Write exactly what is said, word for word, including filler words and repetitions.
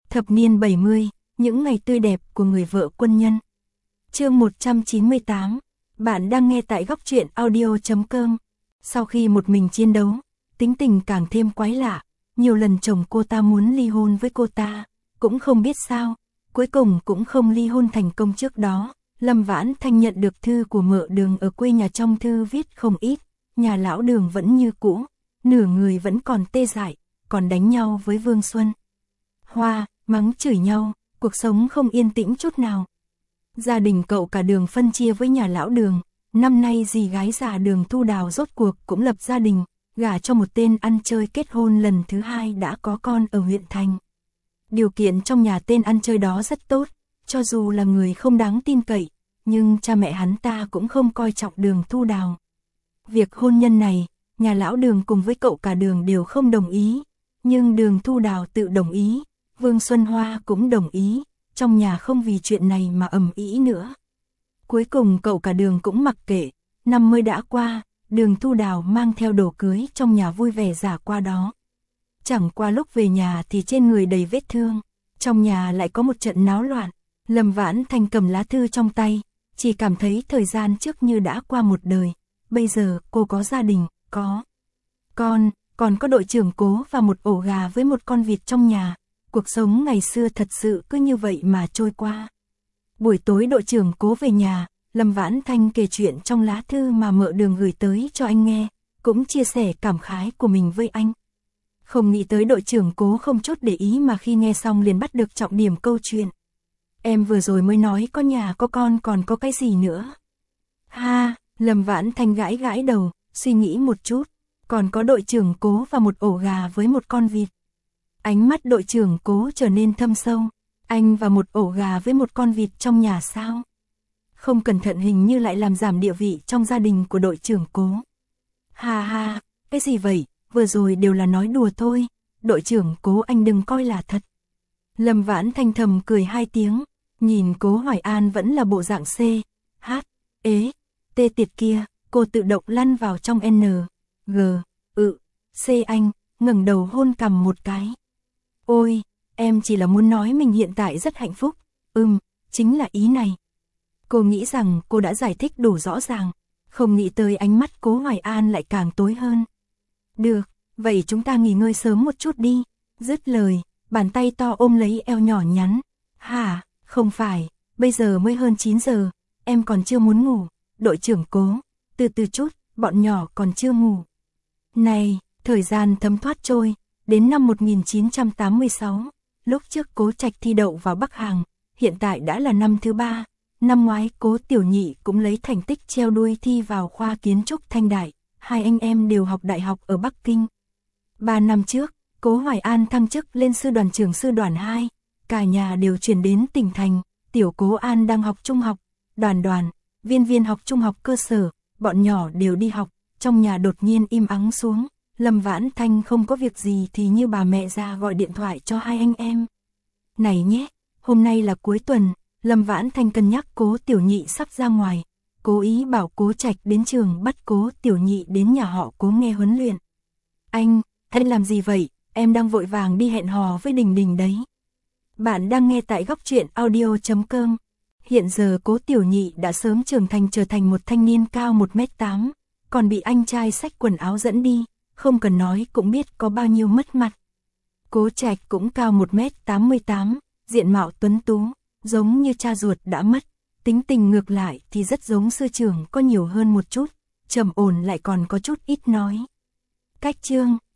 Thập niên bảy mươi, những ngày tươi đẹp của người vợ quân nhân. Chương một trăm chín mươi tám, bạn đang nghe tại góc truyện audio chấm com. Sau khi một mình chiến đấu, tính tình càng thêm quái lạ, nhiều lần chồng cô ta muốn ly hôn với cô ta, cũng không biết sao, cuối cùng cũng không ly hôn thành công. Trước đó, Lâm Vãn Thanh nhận được thư của Mợ Đường ở quê nhà, trong thư viết không ít, nhà lão Đường vẫn như cũ, nửa người vẫn còn tê dại, còn đánh nhau với Vương Xuân Hoa, mắng chửi nhau, cuộc sống không yên tĩnh chút nào. Gia đình cậu cả Đường phân chia với nhà lão Đường, năm nay dì gái già Đường Thu Đào rốt cuộc cũng lập gia đình, gả cho một tên ăn chơi, kết hôn lần thứ hai, đã có con ở huyện thành. Điều kiện trong nhà tên ăn chơi đó rất tốt, cho dù là người không đáng tin cậy, nhưng cha mẹ hắn ta cũng không coi trọng Đường Thu Đào. Việc hôn nhân này, nhà lão Đường cùng với cậu cả Đường đều không đồng ý, nhưng Đường Thu Đào tự đồng ý, Vương Xuân Hoa cũng đồng ý, trong nhà không vì chuyện này mà ầm ĩ nữa. Cuối cùng cậu cả Đường cũng mặc kệ, năm mới đã qua, Đường Thu Đào mang theo đồ cưới trong nhà vui vẻ giả qua đó. Chẳng qua lúc về nhà thì trên người đầy vết thương, trong nhà lại có một trận náo loạn. Lâm Vãn Thanh cầm lá thư trong tay, chỉ cảm thấy thời gian trước như đã qua một đời. Bây giờ cô có gia đình, có con, còn có đội trưởng Cố và một ổ gà với một con vịt trong nhà. Cuộc sống ngày xưa thật sự cứ như vậy mà trôi qua. Buổi tối đội trưởng Cố về nhà, Lâm Vãn Thanh kể chuyện trong lá thư mà Mợ Đường gửi tới cho anh nghe, cũng chia sẻ cảm khái của mình với anh. Không nghĩ tới đội trưởng Cố không chút để ý mà khi nghe xong liền bắt được trọng điểm câu chuyện. Em vừa rồi mới nói có nhà có con, còn có cái gì nữa? Ha, Lâm Vãn Thanh gãi gãi đầu, suy nghĩ một chút, còn có đội trưởng Cố và một ổ gà với một con vịt. Ánh mắt đội trưởng Cố trở nên thâm sâu, anh và một ổ gà với một con vịt trong nhà sao? Không cẩn thận hình như lại làm giảm địa vị trong gia đình của đội trưởng Cố. Ha ha, cái gì vậy, vừa rồi đều là nói đùa thôi, đội trưởng Cố anh đừng coi là thật. Lâm Vãn Thanh thầm cười hai tiếng, nhìn Cố Hoài An vẫn là bộ dạng C, H, ế, tê tiệt kia, cô tự động lăn vào trong N, G, ự, C anh, ngẩng đầu hôn cằm một cái. Ôi, em chỉ là muốn nói mình hiện tại rất hạnh phúc, ừm, chính là ý này. Cô nghĩ rằng cô đã giải thích đủ rõ ràng, không nghĩ tới ánh mắt Cố Hoài An lại càng tối hơn. Được, vậy chúng ta nghỉ ngơi sớm một chút đi, dứt lời, bàn tay to ôm lấy eo nhỏ nhắn. Hả, không phải, bây giờ mới hơn chín giờ, em còn chưa muốn ngủ, đội trưởng Cố, từ từ chút, bọn nhỏ còn chưa ngủ. Này, thời gian thấm thoát trôi, đến năm một nghìn chín trăm tám mươi sáu, lúc trước Cố Trạch thi đậu vào Bắc Hàng, hiện tại đã là năm thứ ba, năm ngoái Cố Tiểu Nhị cũng lấy thành tích treo đuôi thi vào khoa kiến trúc Thanh Đại, hai anh em đều học đại học ở Bắc Kinh. Ba năm trước, Cố Hoài An thăng chức lên sư đoàn trưởng sư đoàn hai, cả nhà đều chuyển đến tỉnh thành, tiểu Cố An đang học trung học, Đoàn Đoàn, Viên Viên học trung học cơ sở, bọn nhỏ đều đi học, trong nhà đột nhiên im ắng xuống. Lâm Vãn Thanh không có việc gì thì như bà mẹ già gọi điện thoại cho hai anh em. Này nhé, hôm nay là cuối tuần, Lâm Vãn Thanh cân nhắc Cố Tiểu Nhị sắp ra ngoài, cố ý bảo Cố Trạch đến trường bắt Cố Tiểu Nhị đến nhà họ Cố nghe huấn luyện. Anh, anh làm gì vậy, em đang vội vàng đi hẹn hò với Đình Đình đấy. Bạn đang nghe tại góc truyện audio chấm com. Hiện giờ Cố Tiểu Nhị đã sớm trưởng thành, trở thành một thanh niên cao một mét tám, còn bị anh trai xách quần áo dẫn đi, không cần nói cũng biết có bao nhiêu mất mặt. Cố Trạch cũng cao một mét tám mươi tám, diện mạo tuấn tú, giống như cha ruột đã mất, tính tình ngược lại thì rất giống sư trưởng, có nhiều hơn một chút, trầm ổn lại còn có chút ít nói. Cách chương